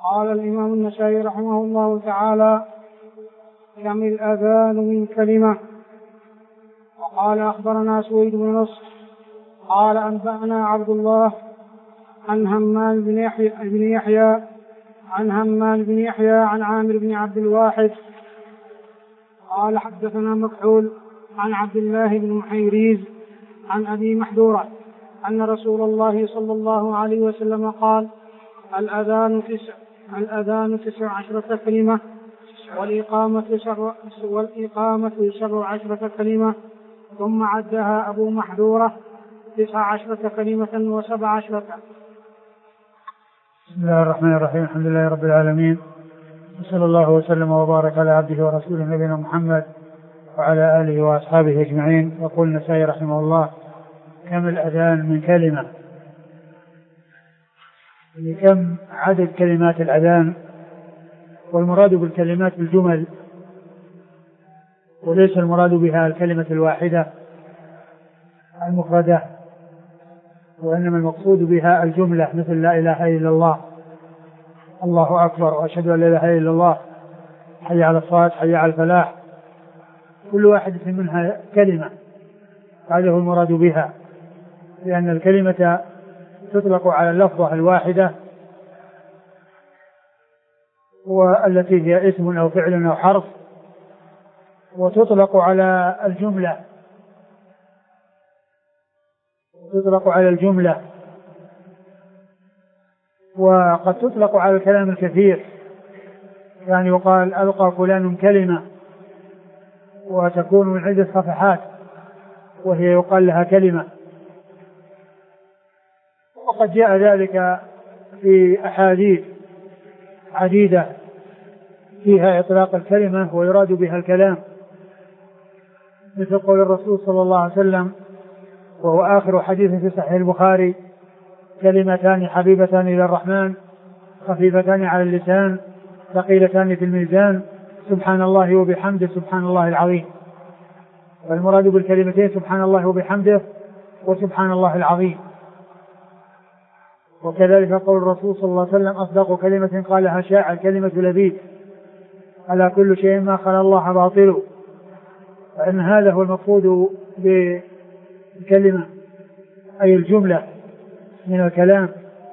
قال الإمام النسائي رحمه الله تعالى: كم الأذان من كلمة. وقال: أخبرنا سويد بن نصر قال: أنبأنا عبد الله عن همام بن يحيى عن عامر بن عبد الواحد قال: حدثنا مكحول عن عبد الله بن محيريز عن أبي محذورة أن رسول الله صلى الله عليه وسلم قال: الأذان 19 كلمة والإقامة 17 كلمة. ثم عدها أبو محذورة 19 كلمة و17. بسم الله الرحمن الرحيم. الحمد لله رب العالمين، وصلى الله وسلم وبارك على عبده ورسوله نبينا محمد وعلى آله وأصحابه أجمعين. يقول النسائي رحمه الله: كم الأذان من كلمة، كم عدد كلمات الأذان. والمراد بالكلمات بالجمل، وليس المراد بها الكلمة الواحدة المفردة، وإنما المقصود بها الجملة، مثل لا إله إلا الله، الله أكبر، وأشهد أن لا إله إلا الله، حي على الصلاة، حي على الفلاح. كل واحدة منها كلمة، هذا هو المراد بها، لأن الكلمة تطلق على اللفظة الواحدة والتي هي اسم أو فعل أو حرف، وتطلق على الجملة، وقد تطلق على الكلام الكثير، يعني يقال: ألقى فلان كلمة، وتكون من عدة صفحات وهي يقال لها كلمة. وقد جاء ذلك في أحاديث عديدة فيها إطلاق الكلمة ويراد بها الكلام، مثل قول الرسول صلى الله عليه وسلم، وهو آخر حديث في صحيح البخاري: كلمتان حبيبتان إلى الرحمن خفيفتان على اللسان ثقيلتان في الميزان سبحان الله وبحمده سبحان الله العظيم. والمراد بالكلمتين سبحان الله وبحمده وسبحان الله العظيم. وكذلك قول الرسول صلى الله عليه وسلم: أصدق كلمة قالها شاعر كلمة لبيد على كل شيء ما خلا الله باطل. فإن هذا هو المقصود بالكلمة، أي الجملة من الكلام.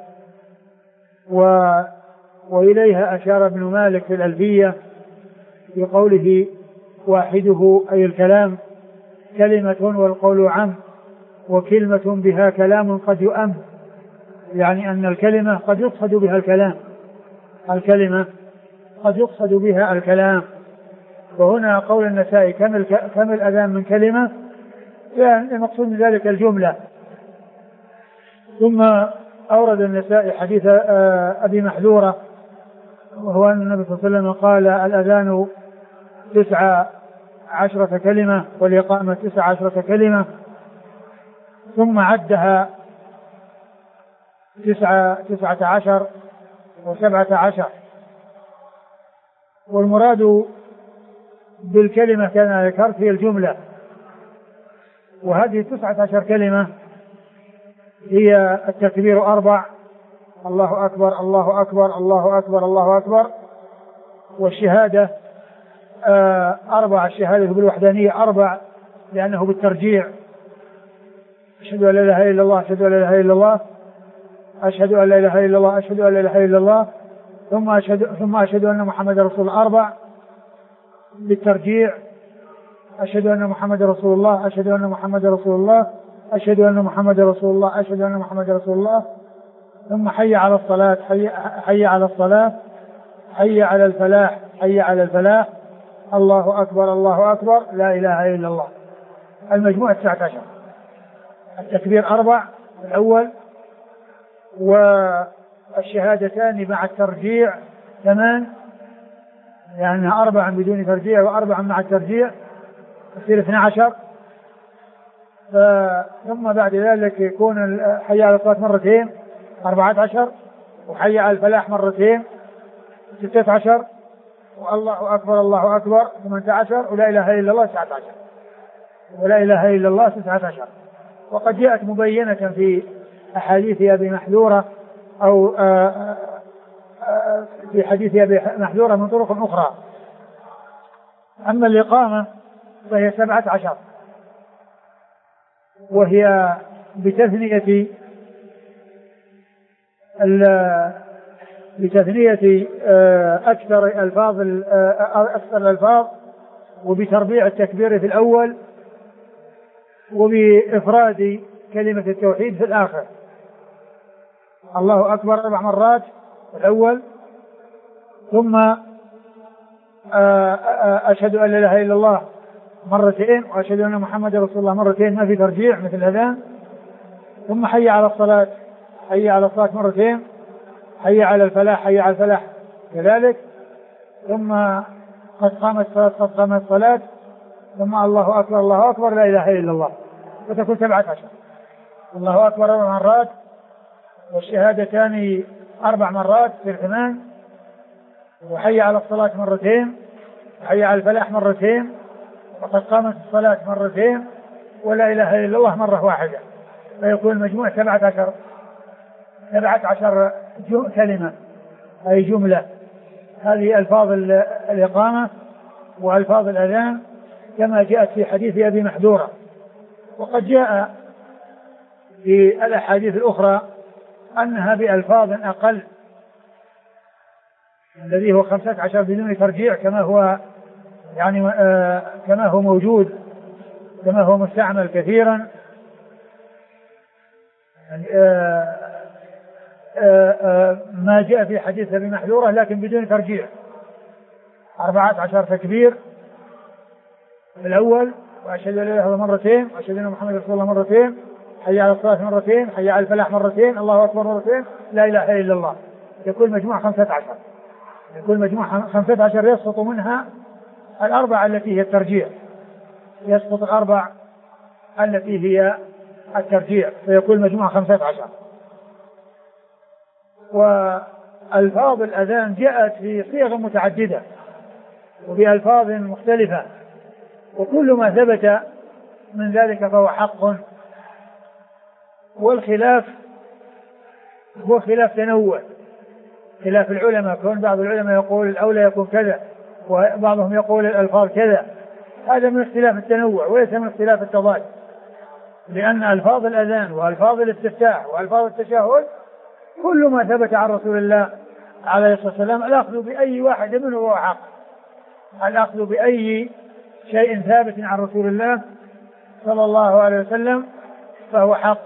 وإليها أشار ابن مالك في الألفية بقوله: واحده أي الكلام كلمة والقول عم، وكلمة بها كلام قد يؤم. يعني أن الكلمة قد يقصد بها الكلام، الكلمة قد يقصد بها الكلام. وهنا قول النسائي: كم الأذان من كلمة، يعني المقصود من ذلك الجملة. ثم أورد النسائي حديث أبي محذورة، وهو أن النبي صلى الله عليه وسلم قال: الأذان 19 كلمة والإقامة 19 كلمة. ثم عدها 19 و17. والمراد بالكلمة كما ذكرت هي الجملة. وهذه 19 كلمة هي التكبير 4، الله أكبر الله أكبر الله أكبر الله أكبر، والشهادة 4، الشهادة بالوحدانية 4 لأنه بالترجيع: أشهد أن لا إله إلا الله، أشهد أن لا إله إلا الله، أشهد أن لا إله إلا الله، أشهد أن لا إله إلا الله، ثم أشهد أن محمد رسول الله 4 بالترجيع: أشهد أن محمد رسول الله، أشهد أن محمد رسول الله، أشهد أن محمد رسول الله، أشهد أن محمد رسول الله. ثم حي على الصلاة، حي على الصلاة، حي على الفلاح، حي على الفلاح، الله أكبر الله أكبر، لا إله إلا الله. المجموع 19. التكبير 4 الأول، والشهادتان مع الترجيع 8، يعني 4 بدون ترجيع و4 مع الترجيع يصير 12. ثم بعد ذلك يكون حي على الصلاة مرتين 14، وحي على الفلاح مرتين 16، والله أكبر الله أكبر 18، ولا إله إلا الله 19، ولا إله إلا الله 19. وقد جاءت مبينة في أحاديث أبي محذورة في حديث أبي محذورة من طرق أخرى. أما الإقامة فهي 17، وهي بتثنية أكثر الألفاظ، وبتربيع التكبير في الأول، وبإفراد كلمة التوحيد في الآخر. الله أكبر 4 مرات في الأول، ثم أشهد أن لا إله إلا الله مرتين، وأشهد أن محمد رسول الله مرتين، ما في ترجيع مثل الأذان. ثم حي على الصلاة، حي على الصلاة مرتين، حي على الفلاح، حي على الفلاح كذلك. ثم قد قامت الصلاة، قد قامت الصلاة. ثم الله أكبر، الله أكبر، لا إله إلا الله، وتكون 17. الله أكبر 4 مرات، والشهادتان 4 مرات في الإمام، وحي على الصلاة مرتين، وحي على الفلاح مرتين، وقد قامت الصلاة مرتين، ولا إله إلا الله مرة واحدة، فيكون المجموع 17 كلمة، أي جملة. هذه ألفاظ الإقامة وألفاظ الأذان كما جاءت في حديث أبي محذورة. وقد جاء في الأحاديث الأخرى أنها بألفاظ أقل، الذي هو 15 بدون ترجيع، كما هو يعني كما هو موجود، كما هو مستعمل كثيرا. ما جاء في حديث أبي محذورة لكن بدون ترجيع. 14 تكبير في الأول، وأشهد أن لا إله إلا الله مرتين، وأشهد أن محمد رسول الله مرتين، حي على الصلاة مرتين، حي على الفلاح مرتين، الله أكبر مرتين، لا إله إلا الله. يكون مجموع 15. يكون مجموع 15 يسقط منها 4 التي هي الترجيع، يسقط 4 التي هي الترجيع، فيكون مجموع 15. وألفاظ الأذان جاءت في صيغ متعددة وبألفاظ مختلفة، وكل ما ثبت من ذلك فهو حق. والخلاف هو خلاف تنوع، خلاف العلماء، كون بعض العلماء يقول الأولى يكون كذا، وبعضهم يقول الألفاظ كذا. هذا من اختلاف التنوع وليس من اختلاف التضاد، لأن ألفاظ الأذان وألفاظ الاستفتاح وألفاظ التشهد كل ما ثبت عن رسول الله عليه الصلاة والسلام، الأخذ بأي واحد منه هو حق. الأخذ بأي شيء ثابت عن رسول الله صلى الله عليه وسلم فهو حق.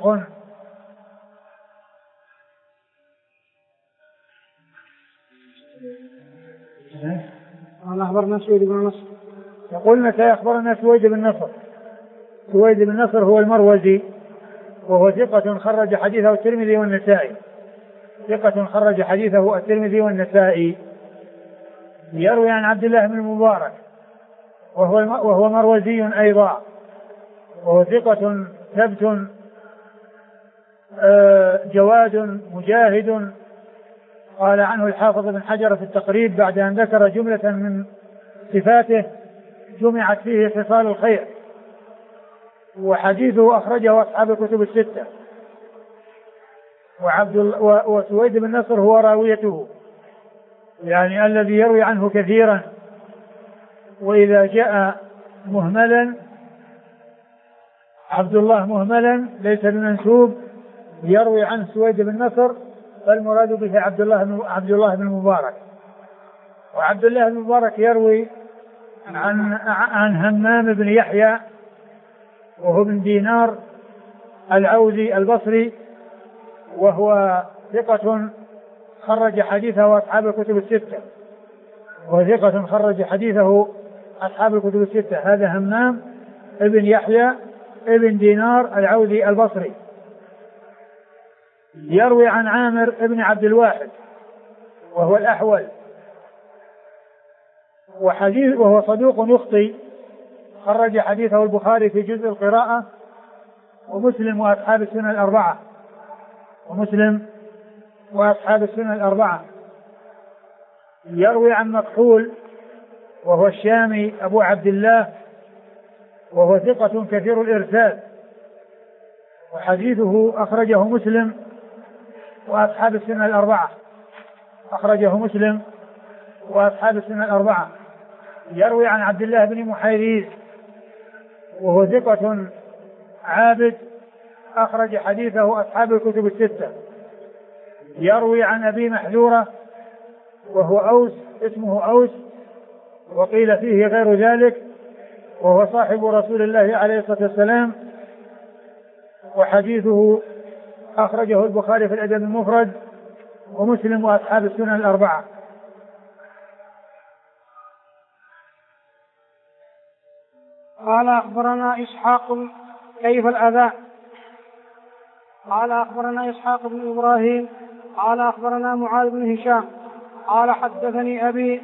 قال أخبرنا سويد بن نصر. يقول متى أخبرنا سويد بن نصر. سويد بن نصر هو المروزي، وهو ثقة خرج حديثه الترمذي والنسائي. ثقة خرج حديثه الترمذي والنسائي. يروي عن عبد الله بن المبارك وهو مروزي أيضا، وهو ثقة ثبت جواد مجاهد. قال عنه الحافظ بن حجر في التقريب بعد أن ذكر جملة من صفاته جمعت فيه خصال الخير، وحديثه أخرجه أصحاب الكتب الستة. وسويد بن نصر هو راويته، يعني الذي يروي عنه كثيرا. وإذا جاء مهملا عبد الله مهملا ليس بمنسوب يروي عنه سويد بن نصر، فالمراد به عبد الله بن المبارك. وعبد الله بن المبارك يروي عن همام بن يحيى وهو بن دينار العوذي البصري، وهو ثقة خرج حديثه أصحاب الكتب الستة. وثقة خرج حديثه أصحاب الكتب الستة. هذا همام ابن يحيى ابن دينار العوذي البصري. يروي عن عامر ابن عبد الواحد وهو الأحول، وهو صدوق يخطئ. خرج حديثه البخاري في جزء القراءة ومسلم وأصحاب السنن الأربعة. يروي عن مكحول وهو الشامي أبو عبد الله، وهو ثقة كثير الإرسال، وحديثه أخرجه مسلم وأصحاب السنن الأربعة. أخرجه مسلم وأصحاب السنن الأربعة. يروي عن عبد الله بن محيريز وهو ثقة عابد أخرج حديثه أصحاب الكتب الستة. يروي عن أبي محذورة وهو أوس، اسمه أوس وقيل فيه غير ذلك، وهو صاحب رسول الله عليه الصلاة والسلام، وحديثه أخرجه البخاري في الأدب المفرد ومسلم وأصحاب السنن الأربعة. قال أخبرنا إسحاق كيف الأذان. قال أخبرنا إسحاق بن إبراهيم قال أخبرنا معاذ بن هشام قال حدثني أبي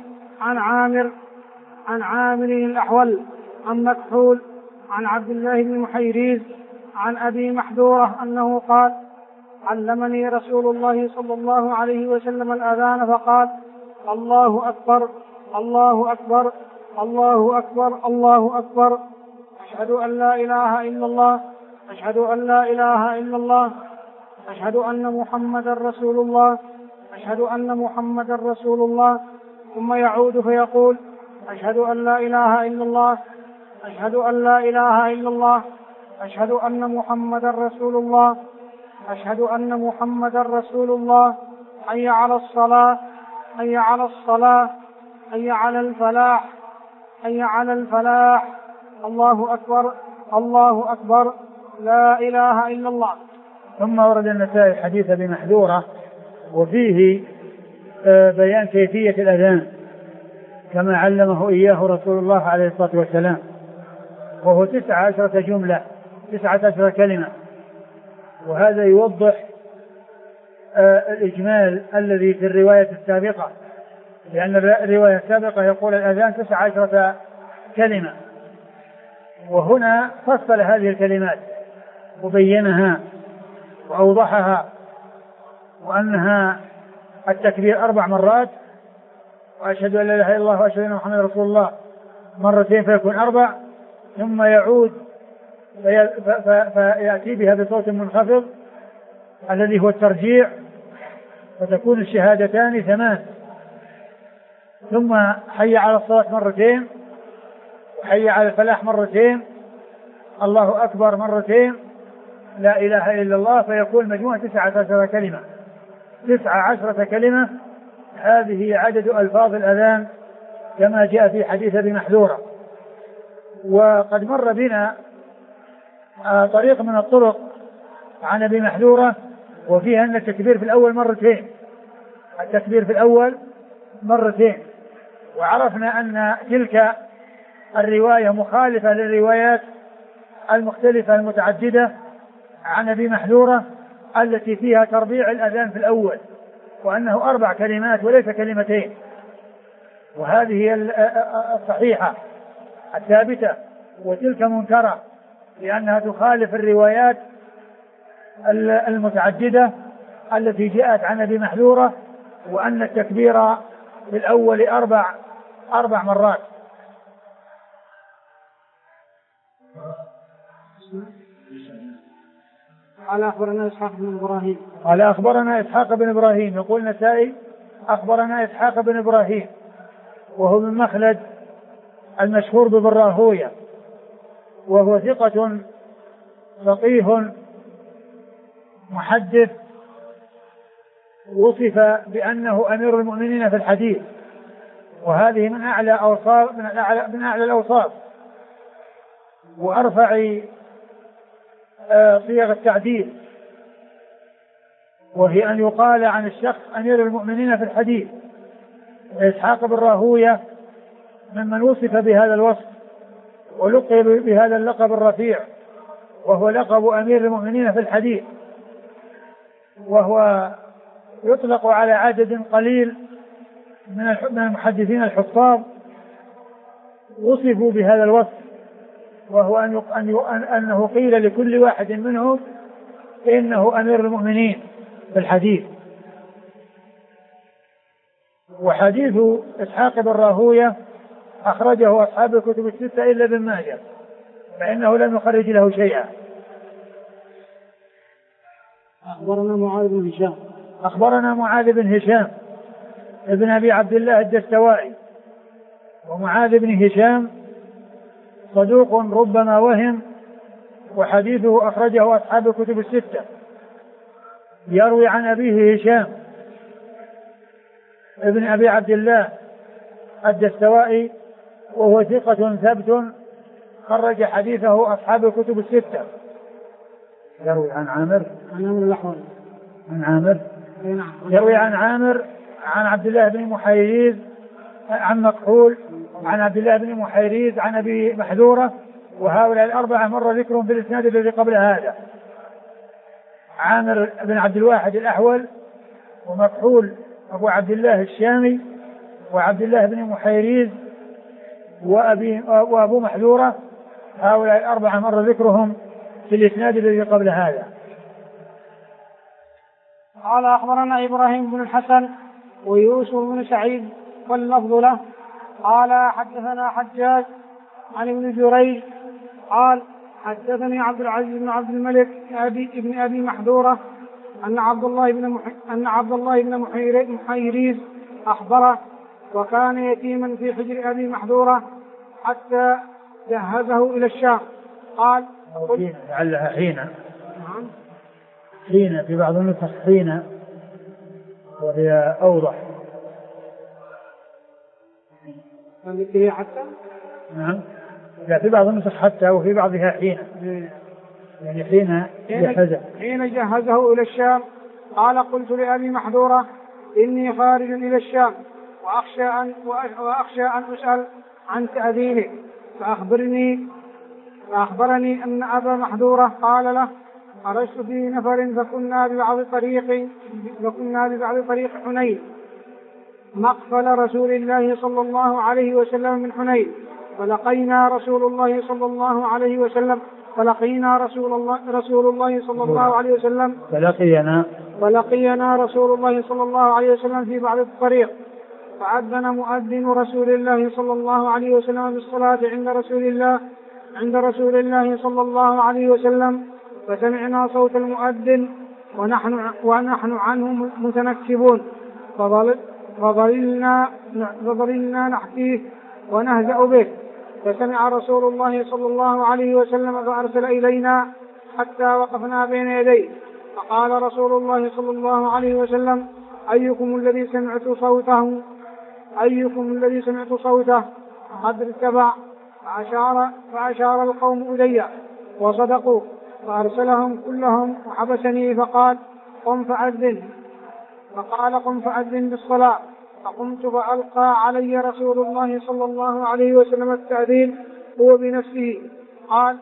عن عامر الأحول عن مكحول عن عبد الله بن محيريز عن أبي محذورة أنه قال علمني رسول الله صلى الله عليه وسلم الأذان فقال الله أكبر الله أكبر الله أكبر الله أكبر أشهد أن لا إله إلا الله أشهد أن لا إله إلا الله أشهد أن محمدا رسول الله أشهد أن محمدا رسول الله. ثم يعود فيقول أشهد أن لا إله إلا الله أشهد أن لا إله إلا الله أشهد أن محمدا رسول الله أشهد أن محمدا رسول الله. حي على الصلاة حي على الصلاة حي على الفلاح حي على الفلاح. الله أكبر الله أكبر لا إله إلا الله. ثم ورد النسائي حديث أبي محذورة وفيه بيان كيفية الأذان كما علمه إياه رسول الله عليه الصلاة والسلام، وهو 19 جملة 19 كلمة، وهذا يوضح الإجمال الذي في الرواية السابقة، لأن الرواية السابقة يقول الأذان 19 كلمة، وهنا فصل هذه الكلمات وبينها وأوضحها، وأنها التكبير 4 مرات، وأشهد أن لا إله إلا الله وأشهد أن محمدا رسول الله مرتين فيكون 4، ثم يعود فيأتي بها بصوت منخفض الذي هو الترجيع، فتكون الشهادتان 8، ثم حي على الصلاة مرتين، وحي على الفلاح مرتين، الله أكبر مرتين، لا إله إلا الله، فيكون مجموع 19 كلمة 19 كلمة. هذه عدد ألفاظ الأذان كما جاء في حديث أبي محذورة. وقد مر بنا طريق من الطرق عن أبي محذورة وفيها أن التكبير في الأول مرتين، التكبير في الأول مرتين، وعرفنا أن تلك الرواية مخالفة للروايات المختلفة المتعددة عن أبي محذورة التي فيها تربيع الأذان في الأول، وأنه 4 كلمات وليس كلمتين، وهذه هي الصحيحة الثابتة، وتلك منكرة لأنها تخالف الروايات المتعددة التي جاءت عن أبي محذورة، وأن التكبير في الأول 4 مرات. قال أخبرنا إسحاق بن إبراهيم قال أخبرنا إسحاق بن إبراهيم، يقول النسائي أخبرنا إسحاق بن إبراهيم وهو من مخلد المشهور ببراهوية، وهو ثقة فقيه محدث، وصف بأنه أمير المؤمنين في الحديث، وهذه من أعلى الأوصاف وأرفع صيغ التعديل، وهي أن يقال عن الشخص أمير المؤمنين في الحديث. إسحاق بن راهوية ممن وصف بهذا الوصف ولقب بهذا اللقب الرفيع، وهو لقب أمير المؤمنين في الحديث، وهو يطلق على عدد قليل من المحدثين الحفاظ وصفوا بهذا الوصف، وهو أنه قيل لكل واحد منهم إنه أمير المؤمنين في الحديث. وحديث إسحاق بن راهوية أخرجه أصحاب الكتب الستة إلا ابن ماجه، فإنه لم يخرج له شيئا. أخبرنا معاذ بن هشام أخبرنا معاذ بن هشام ابن أبي عبد الله الدستوائي. ومعاذ بن هشام صدوق ربما وهم، وحديثه أخرجه أصحاب الكتب الستة. يروي عن أبيه هشام ابن أبي عبد الله الدستوائي، وهو ثقة ثبت خرج حديثه أصحاب الكتب الستة. يروي عن عامر عن عامر يروي عن عامر عن عبد الله بن محيريز عن مكحول عن عبد الله بن محيريز عن أبي محذورة. وهؤلاء الأربعة مر ذكرهم في الإسناد الذي قبل هذا: عامر بن عبد الواحد الأحول، ومكحول أبو عبد الله الشامي، وعبد الله بن محيريز، وأبو محذورة. هؤلاء الأربعة مر ذكرهم في الإسناد الذي قبل هذا. قال أخبرنا إبراهيم بن الحسن ويوسف بن سعيد واللفظ له قال حدثنا حجاج عن ابن جريج قال حدثني عبد العزيز بن عبد الملك ابن أبي محذورة أن عبد الله بن محيريز أخبره، وكان يتيما في حجر أبي محذورة حتى جهزه إلى الشام. قال لعلها حين في بعض النسخ حين، وهي أوضح. حتى نعم، لا في بعض النسخ حتى، وفي بعضها حين، يعني حين جهزه إلى الشام. قال قلت لأبي محذورة إني خارج إلى الشام وأخشى أن أسأل عن تأذينك، فأخبرني أن أبا محذورة قال له خرجت في نفر فكنا ببعض طريق حنين مقفل رسول الله صلى الله عليه وسلم من حنين، فلقينا رسول الله صلى الله عليه وسلم فلقينا رسول الله صلى الله عليه وسلم في بعض الطريق، فأذن مؤذن رسول الله صلى الله عليه وسلم بالصلاة عند رسول الله صلى الله عليه وسلم، فسمعنا صوت المؤذن ونحن عنه متنكبون، فظللنا نحكيه ونهزأ به، فسمع رسول الله صلى الله عليه وسلم فأرسل إلينا حتى وقفنا بين يديه، فقال رسول الله صلى الله عليه وسلم أيكم الذي سمعت صوته قد ارتفع، فأشار القوم إلي وصدقوا، فأرسلهم كلهم وحبسني فقال قم فأذن بالصلاة، فقمت فألقى علي رسول الله صلى الله عليه وسلم التأذين هو بنفسه، قال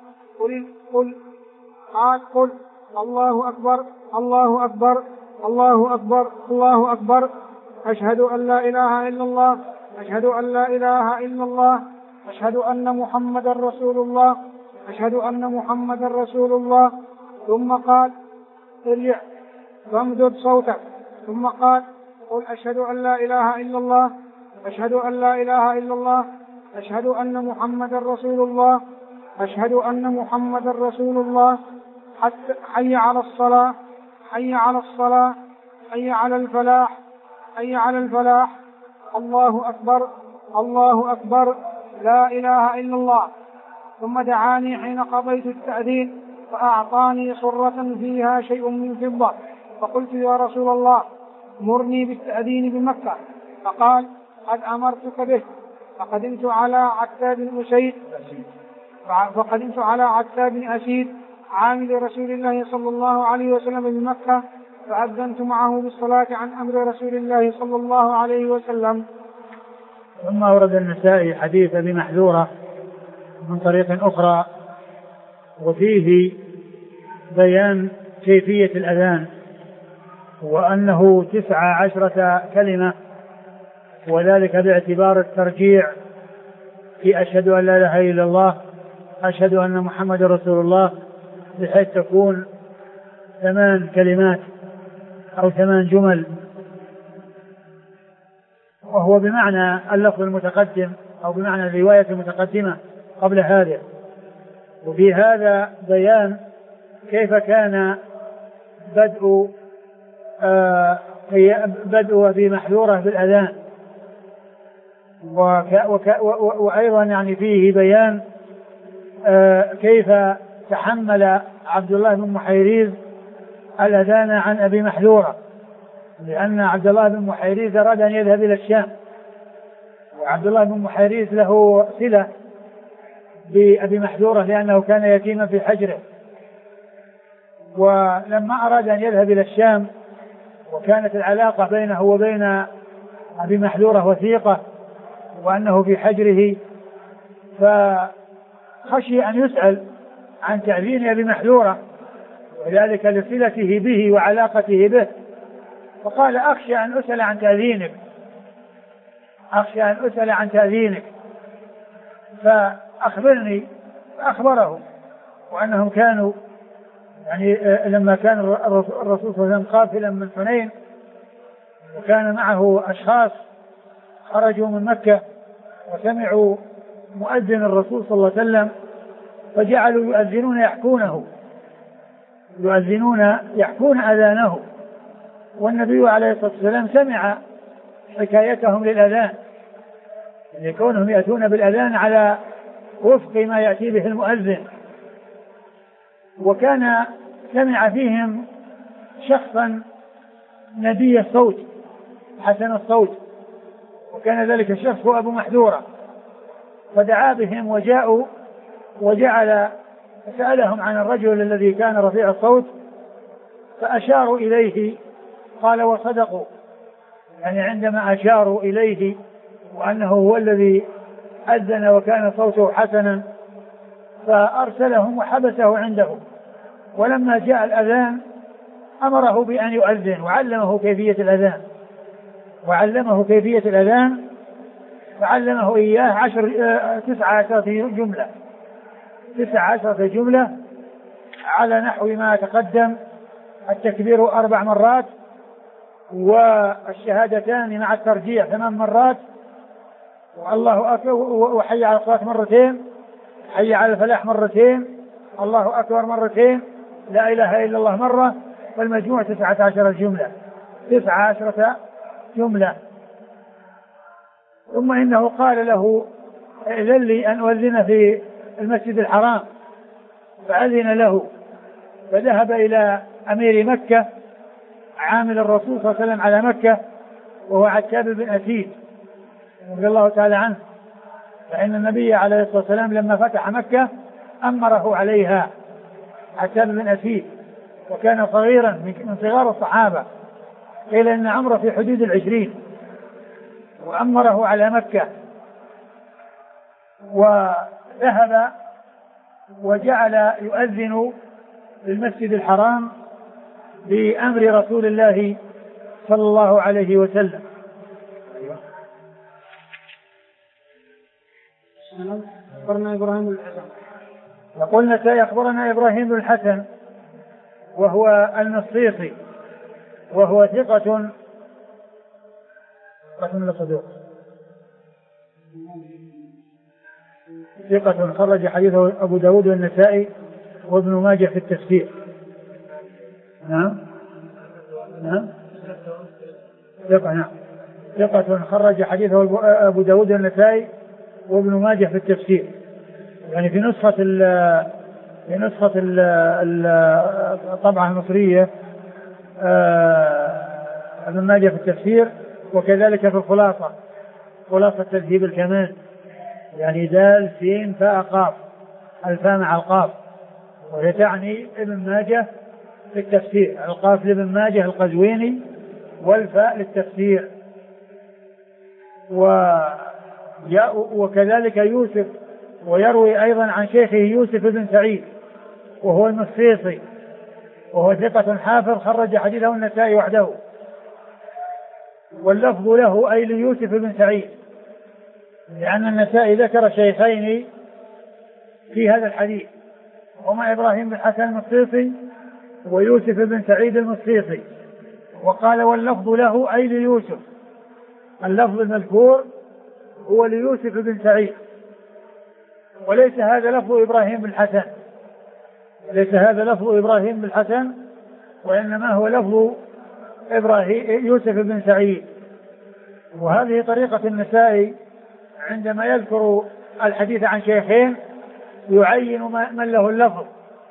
قل الله أكبر الله أكبر الله أكبر الله أكبر، أشهد أن لا إله إلا الله أشهد أن لا إله إلا الله أشهد أن محمدا رسول الله أشهد أن محمدا رسول الله، ثم قال ارجع فامدد صوتك، ثم قال قل أشهد أن لا إله إلا الله أشهد أن لا إله إلا الله أشهد أن محمدا رسول الله أشهد أن محمدا رسول الله، حي على الصلاة حي على الصلاة حي على الفلاح حي على الفلاح، الله أكبر الله أكبر لا إله إلا الله. ثم دعاني حين قضيت التأذين فأعطاني صرة فيها شيء من فضة، فقلت يا رسول الله مرني بالتأذين بمكة، فقال قد أمرتك به. فقدمت على عتاب بن أسيد عامل رسول الله صلى الله عليه وسلم بمكة، فأذنت معه بالصلاة عن أمر رسول الله صلى الله عليه وسلم. ثم ورد النسائي حديث أبي محذورة من طريق أخرى، وفيه بيان كيفية الأذان، وأنه 19 كلمة، وذلك باعتبار الترجيع في أشهد أن لا إله إلا الله أشهد أن محمد رسول الله، بحيث تكون 8 كلمات أو 8 جمل، وهو بمعنى اللفظ المتقدم أو بمعنى الرواية المتقدمة قبل هذا. وفي هذا بيان كيف كان بدء أبي محذورة بالأذان، وأيضا يعني فيه بيان كيف تحمل عبد الله بن محيريز الأذان عن أبي محذورة، لأن عبد الله بن محيريز أراد أن يذهب إلى الشام، وعبد الله بن محيريز له صلة بأبي محذورة لأنه كان يتيما في حجره، ولما أراد أن يذهب إلى الشام وكانت العلاقة بينه وبين أبي محذورة وثيقة وأنه في حجره، فخشي أن يسأل عن تأذين أبي محذورة وذلك لصلته به وعلاقته به، فقال أخشى أن أسأل عن تأذينك، أخشى أن أسأل عن تأذينك فأخبرني. فأخبره، وأنهم كانوا يعني لما كان الرسول صلى الله عليه وسلم قافلا من حنين وكان معه أشخاص خرجوا من مكة وسمعوا مؤذن الرسول صلى الله عليه وسلم فجعلوا يحكون أذانه، والنبي عليه الصلاة والسلام سمع حكايتهم للأذان، يعني كونهم يأتون بالأذان على وفق ما يأتي به المؤذن، وكان سمع فيهم شخصا ندي الصوت حسن الصوت، وكان ذلك الشخص هو أبو محذورة، فدعا بهم وجاءوا وجعل سألهم عن الرجل الذي كان رفيع الصوت فأشاروا إليه، قال وصدقوا، يعني عندما أشاروا إليه وأنه هو الذي أذن وكان صوته حسنا فأرسلهم وحبسه عنده، ولما جاء الأذان أمره بأن يؤذن وعلمه كيفية الأذان فعلمه إياه 19 جملة على نحو ما تقدم: التكبير 4 مرات، والشهادتان مع الترجيع 8 مرات، والله أكبر، وحي على الصلاة مرتين، حي على الفلاح مرتين، الله أكبر مرتين، لا إله إلا الله مرة، والمجموع 19 جملة. ثم إنه قال له: إذن لي أن أؤذن في المسجد الحرام، فأذن له، فذهب إلى أمير مكة عامل الرسول صلى الله عليه وسلم على مكة وهو عتاب بن أسيد رضي الله تعالى عنه، فإن النبي عليه الصلاة والسلام لما فتح مكة أمره عليها عتاب بن أسيد، وكان صغيرا من صغار الصحابة، قيل إن عمره في حدود 20، وأمره على مكة، وذهب وجعل يؤذن للمسجد الحرام بأمر رسول الله صلى الله عليه وسلم. أخبرنا إبراهيم بن الحسن، يقول أخبرنا إبراهيم بن الحسن وهو المصيصي، وهو ثقة خرج حديثه أبو داود والنسائي وابن ماجه في التفسير. نعم ثقة خرج حديثه أبو داود والنسائي وابن ماجه في التفسير، يعني في نسخة الطبعة المصرية ابن ماجه في التفسير، وكذلك في خلاصة تذهيب الكمال، يعني دال سين فاء قاف، الفاء مع القاف، وهي تعني ابن ماجه في التفسير، القاف لابن ماجه القزويني والفاء للتفسير. وكذلك يوسف، ويروي أيضا عن شيخه يوسف بن سعيد وهو المصيصي، وهو ثقة حافظ خرج حديثه النسائي وحده، واللفظ له أي ليوسف بن سعيد، لأن النسائي ذكر شيخين في هذا الحديث، هما إبراهيم بن الحسن المصيصي ويوسف بن سعيد المصيصي، وقال واللفظ له أي ليوسف، اللفظ المذكور هو ليوسف بن سعيد، وليس هذا لفظ إبراهيم بن الحسن، وإنما هو لفظ يوسف بن سعيد. وهذه طريقة النسائي عندما يذكر الحديث عن شيخين يعين من له اللفظ،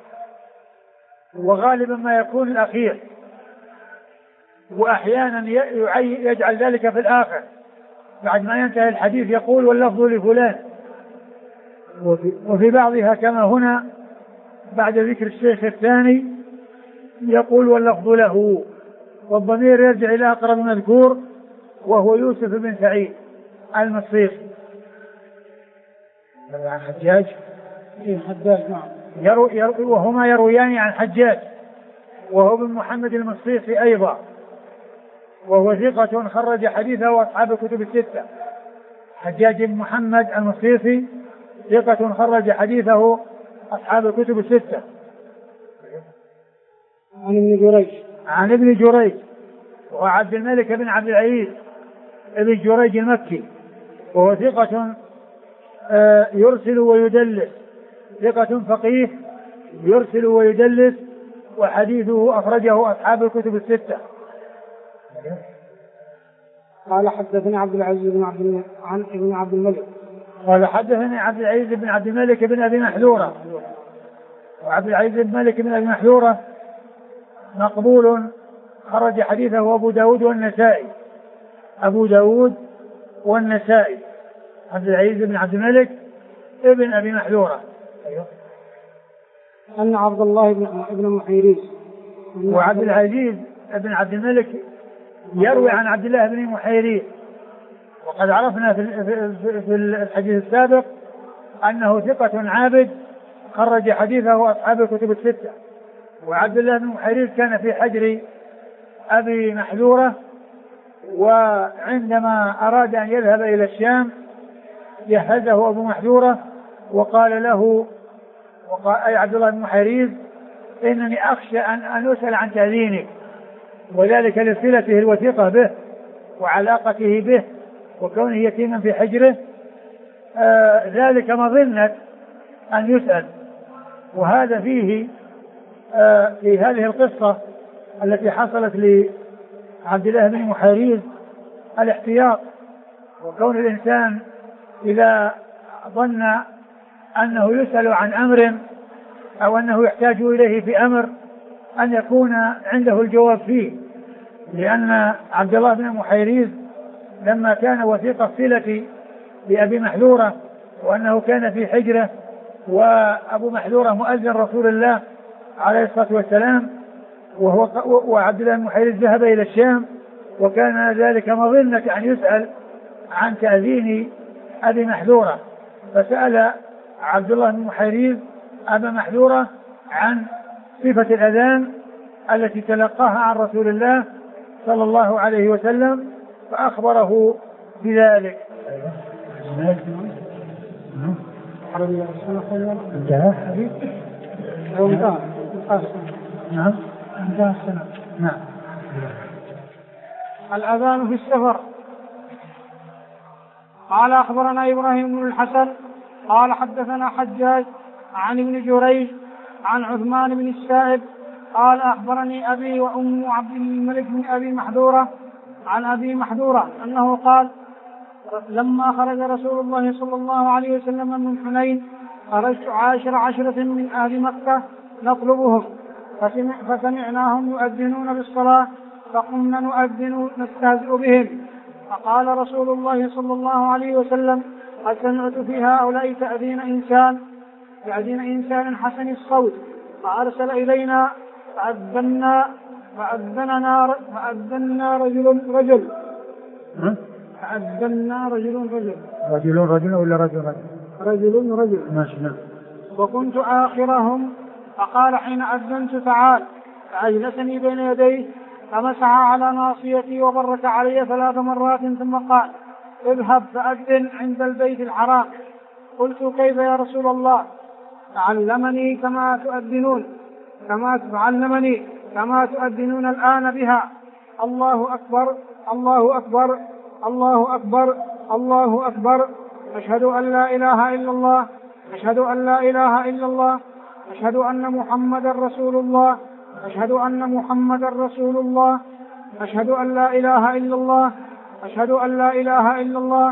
وغالبا ما يكون الأخير، وأحيانا يجعل ذلك في الآخر بعد ما ينتهي الحديث يقول واللفظ لفلان. وفي بعضها كما هنا بعد ذكر الشيخ الثاني يقول واللفظ له، والضمير يرجع إلى أقرب مذكور وهو يوسف بن سعيد المصيصي. عن حجاج، وهما يرويان عن حجاج وهو بن محمد المصيصي أيضا، وهو ثقة خرج حديثه أصحاب الكتب الستة. حجاج بن محمد المصيصي ثقة خرج حديثه أصحاب الكتب الستة. عن ابن جريج وعبد الملك بن عبد العزيز ابن جريج المكي، وهو ثقة يرسل ويدلس، ثقة فقيه يرسل ويدلس، وحديثه أخرجه أصحاب الكتب الستة. قال حدثني عبد العزيز بن عبد الملك قال حدثني عبد العزيز بن عبد الملك بن أبي محذورة، وعبد العزيز بن مالك بن أبي محذورة مقبول خرج حديثه أبو داود والنسائي. أبو داود والنسائي. عبد العزيز بن عبد الملك ابن أبي محذورة. أن عبد الله بن محيريز، وعبد العزيز بن عبد الملك يروي عن عبد الله بن محيريز، وقد عرفنا في الحديث السابق أنه ثقة عابد خرج حديثه أصحاب الكتب الستة. وعبد الله بن محيريز كان في حجر أبي محذورة، وعندما أراد أن يذهب إلى الشام جهزه أبو محذورة وقال له أي عبد الله بن محيريز إنني أخشى أن أسأل عن تأذينك، وذلك لصلته الوثيقة به وعلاقته به وكونه يتيما في حجره، ذلك مظنة أن يسأل. وهذا فيه في هذه القصة التي حصلت لعبد الله بن محيريز الاحتياط، وكون الإنسان إذا ظن أنه يسأل عن أمر أو أنه يحتاج إليه في أمر أن يكون عنده الجواب فيه، لأن عبد الله بن محيريز لما كان وثيق الصلة بأبي محذورة وأنه كان في حجره وأبو محذورة مؤذن رسول الله عليه الصلاة والسلام، وعبد الله بن محيريز ذهب إلى الشام، وكان ذلك مظنة أن يسأل عن تأذين أبي محذورة، فسأل عبد الله بن محيريز أبا محذورة عن صفة الأذان التي تلقاها عن رسول الله صلى الله عليه وسلم فأخبره بذلك. نعم. الأذان في السفر. قال أخبرنا إبراهيم بن الحسن قال حدثنا حجاج عن ابن جريج عن عثمان بن السائب قال أخبرني أبي وأم عبد الملك بن أبي محذورة عن أبي محذورة أنه قال لما خرج رسول الله صلى الله عليه وسلم من حنين خرجت 10 من أهل مكة نطلبهم فسمعناهم يؤذنون بالصلاة فقمنا نؤذن نستهزئ بهم، فقال رسول الله صلى الله عليه وسلم قد سمعت في هؤلاء تأذين إنسان حسن الصوت، فأرسل إلينا فأذنا رجل وكنت آخرهم، فقال حين أذنت تعال، فأجلسني بين يديه فمسح على ناصيتي وبرك علي 3 مرات ثم قال اذهب فأذن عند البيت الحرام. قلت كيف يا رسول الله؟ علمني كما تؤذنون الآن بها، الله أكبر الله أكبر الله أكبر الله أكبر، أشهد أن لا إله إلا الله أشهد أن لا إله إلا الله أشهد أن محمدا رسول الله أشهد أن محمدا رسول الله أشهد أن لا إله إلا الله أشهد أن لا إله إلا الله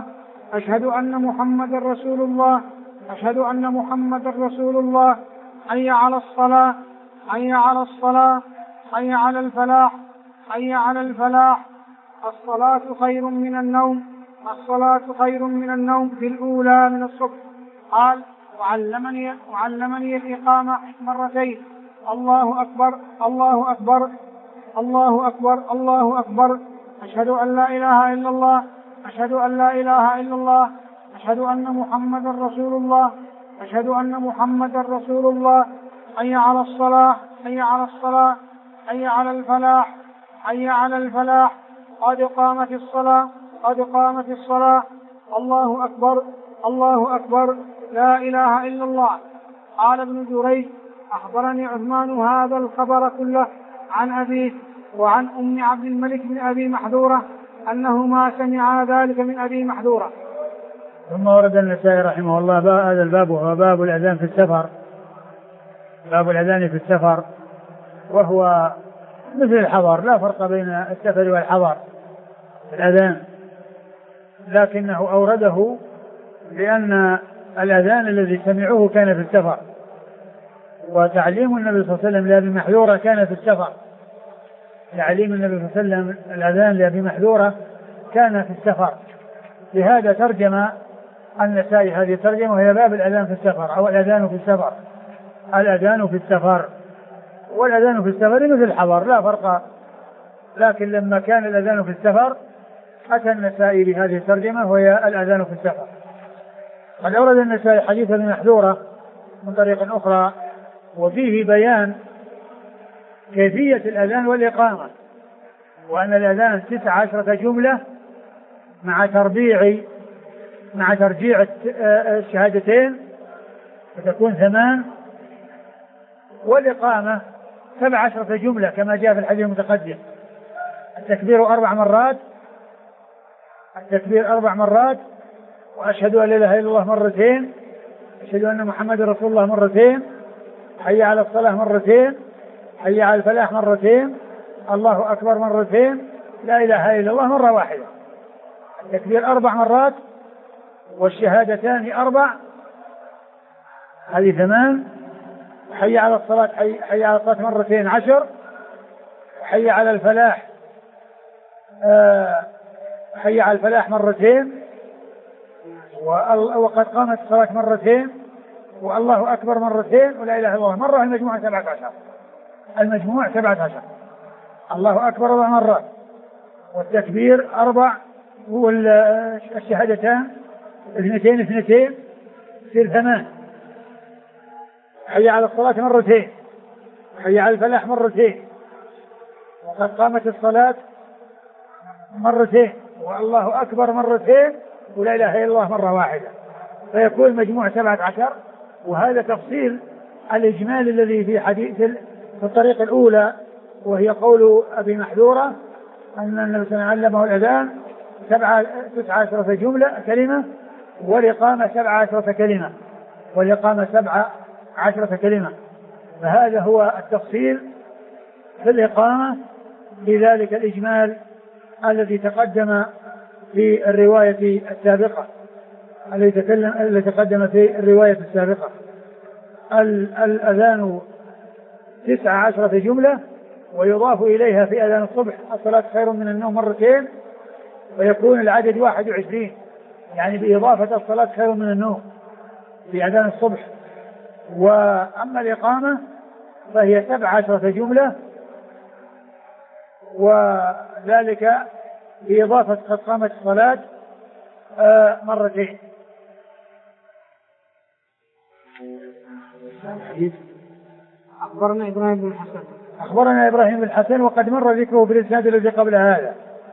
أشهد أن محمدا رسول الله، أشهد أن محمدا رسول الله، حي على الصلاة، حي على الصلاة، حي على الفلاح، حي على الفلاح. الصلاة خير من النوم، الصلاة خير من النوم في الأولى من الصبح. قال وعلمني الإقامة مرتين. الله أكبر الله أكبر الله أكبر الله أكبر، أشهد أن لا إله إلا الله، أشهد أن لا إله إلا الله، أشهد أن محمدا رسول الله، أشهد أن محمدا رسول الله. حي على الصلاة، حي على الصلاة، حي على الفلاح، حي على الفلاح. قد قامت الصلاة، قد قامت الصلاة. الله أكبر الله أكبر، لا إله إلا الله. قال ابن جريج: أخبرني عثمان هذا الخبر كله عن أبيه وعن أم عبد الملك بن أبي محذورة أنهما سمعا ذلك من أبي محذورة. ثم ورد النسائي رحمه الله هذا الباب، وهو باب الأذان في السفر. باب الأذان في السفر، وهو مثل الحضر، لا فرق بين السفر والحضر في الأذان، لكنه أورده لأن الأذان الذي سمعوه كان في السفر، وتعليم النبي صلى الله عليه وسلم لأبي محذورة كان في السفر. تعليم النبي صلى الله عليه وسلم الأذان لأبي محذورة كان في السفر، لهذا ترجم النسائي هذه الترجمة وهي باب الأذان في السفر أو الأذان في السفر. الأذان في السفر، والأذان في السفر مثل الحضر لا فرق، لكن لما كان الأذان في السفر أتى النسائي بهذه الترجمة وهي الأذان في السفر. قد أورد النسائي حديث ابن محذورة من طريق أخرى، وفيه بيان كيفية الأذان والإقامة، وأن الأذان 19 جملة مع ترجيع الشهادتين فتكون 8، والإقامة 17 جملة كما جاء في الحديث المتقدم. التكبير 4 مرات، التكبير 4 مرات، وأشهد أن لا إله إلا الله مرتين، أشهد أن محمد رسول الله مرتين، حي على الصلاة مرتين، حي على الفلاح مرتين، الله أكبر مرتين، لا إله إلا الله مرة واحدة. التكبير 4 مرات، والشهادتان 4، هذه 8. حي على الصلاة، حي على الصلاة مرتين 10، حي على الفلاح حي على الفلاح مرتين، وقد قامت الصلاة مرتين، والله أكبر مرتين، ولا إله إلا الله مرة. المجموع 17. المجموع 17. الله أكبر 4 مرات، والتكبير 4، والشهادتان 2 يصير 8. حي على الصلاة مرتين، حي على الفلاح مرتين، وقد قامت الصلاة مرتين، والله أكبر مرتين، ولا إله إلا الله مرة واحدة، فيكون مجموع 17. وهذا تفصيل الإجمال الذي في حديث في الطريقة الأولى، وهي قول أبي محذورة أن النبي صلى الله عليه وسلم علمه الأذان 19 جملة كلمة، والإقامة 17 كلمة، والإقامة 17 كلمة. فهذا هو التفصيل في الإقامة بذلك الإجمال الذي تقدم في الرواية السابقة، الذي تقدم في الرواية السابقة. الأذان 19 جملة، ويضاف إليها في أذان الصبح الصلاة خير من النوم مرتين، ويكون العدد 21، يعني بإضافة الصلاة خير من النوم في أذان الصبح. وأما الإقامة فهي 17 جملة، وذلك بإضافة قد قامت الصلاة مرتين. أخبرنا إبراهيم بن الحسن، أخبرنا إبراهيم بن الحسن، وقد مر ذكره في الإسناد الذي قبل هذا.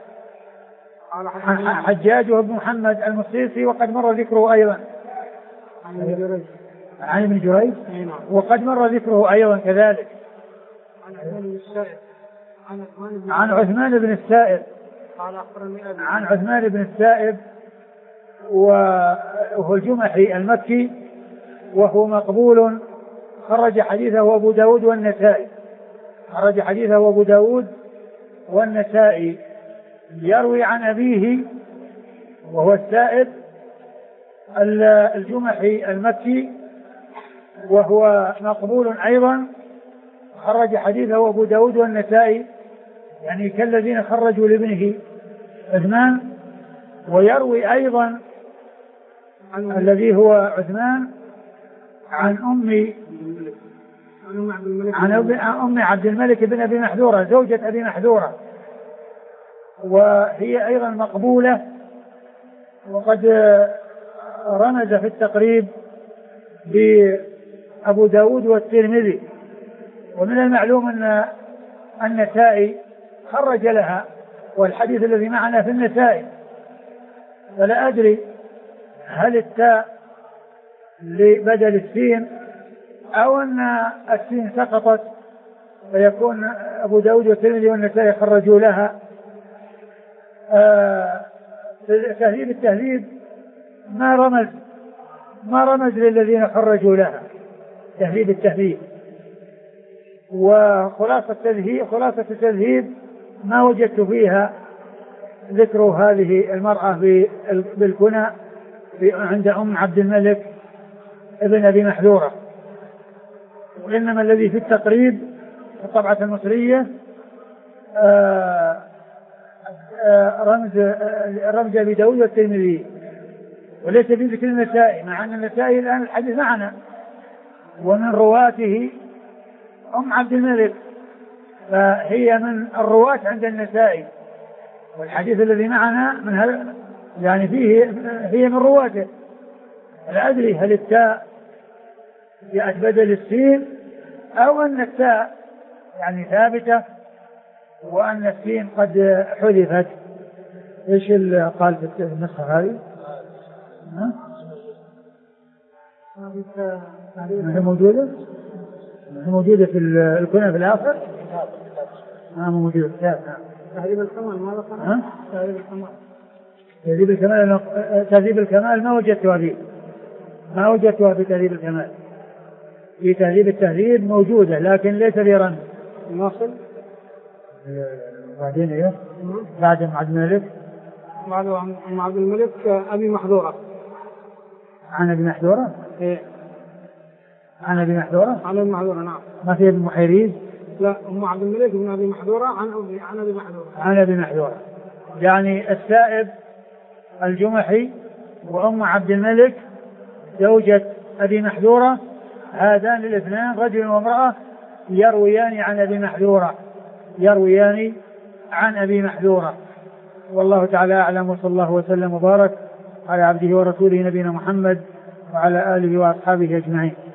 حجاج بن محمد المصيصي، وقد مر ذكره أيضا عن ابن جريج، وقد مر ذكره أيضا كذلك عن عثمان بن السائب، عن عثمان بن السائب، وهو الجمحي المكي، وهو مقبول، خرج حديثه أبو داود والنسائي، خرج حديثه أبو داود والنسائي. يروي عن أبيه وهو السائب الجمحي المكي وهو مقبول أيضا، خرج حديثه أبو داود والنسائي، يعني كالذين خرجوا لابنه عثمان. ويروي أيضا الذي هو عثمان عن أم عبد الملك بن أبي محذورة زوجة أبي محذورة، وهي أيضا مقبولة. وقد رمز في التقريب بأبو داود والترمذي. ومن المعلوم أن النسائي خرج لها، والحديث الذي معنا في النسائي، فلا أدري هل التاء بدل السين أو أن السين سقطت فيكون أبو داود والترمذي والنسائي خرجوا لها. تهذيب التهذيب ما رمز للذين خرجوا لها تهذيب التهذيب. وخلاصة التهذيب ما وجدت فيها ذكر هذه المرأة بالكنى عند أم عبد الملك ابن أبي محذورة، وإنما الذي في التقريب في الطبعة المصرية رمز أبي داود والترمذي، وليس في ذكر النسائي، مع أن النسائي الآن الحديث معنا ومن رواته أم عبد الملك، فهي من الرواة عند النسائي، والحديث الذي معنا من هذا يعني هي من رواته. لا أدري هل التاء جاءت بدل السين أو أن التاء يعني ثابتة وأن السين قد حذفت. إيش اللي قال في النسخة هذه؟ هي موجودة في الكنى في الآخر. موجودة تهذيب الكمال. ماذا قال؟ تهذيب الكمال ما وجدتها في تهذيب الكمال. في تهذيب التهذيب موجودة لكن ليس في رمز. ناصل بعدين ايه؟ بعد عبد الملك عبد الملك أبي محذورة. عن أبي محذورة؟ إيه. عن أبي محذورة؟ عن أبي محذورة نعم. ما في ابن محيريز؟ لا، أم عبد الملك بن أبي محذورة عن أبي محذورة. عن أبي محذورة، يعني السائب الجمحي وأم عبد الملك زوجة أبي محذورة، هذان الاثنان رجل وامرأة يرويان عن أبي محذورة. والله تعالى أعلم، وصلى الله وسلم وبارك على عبده ورسوله نبينا محمد وعلى آله وأصحابه أجمعين.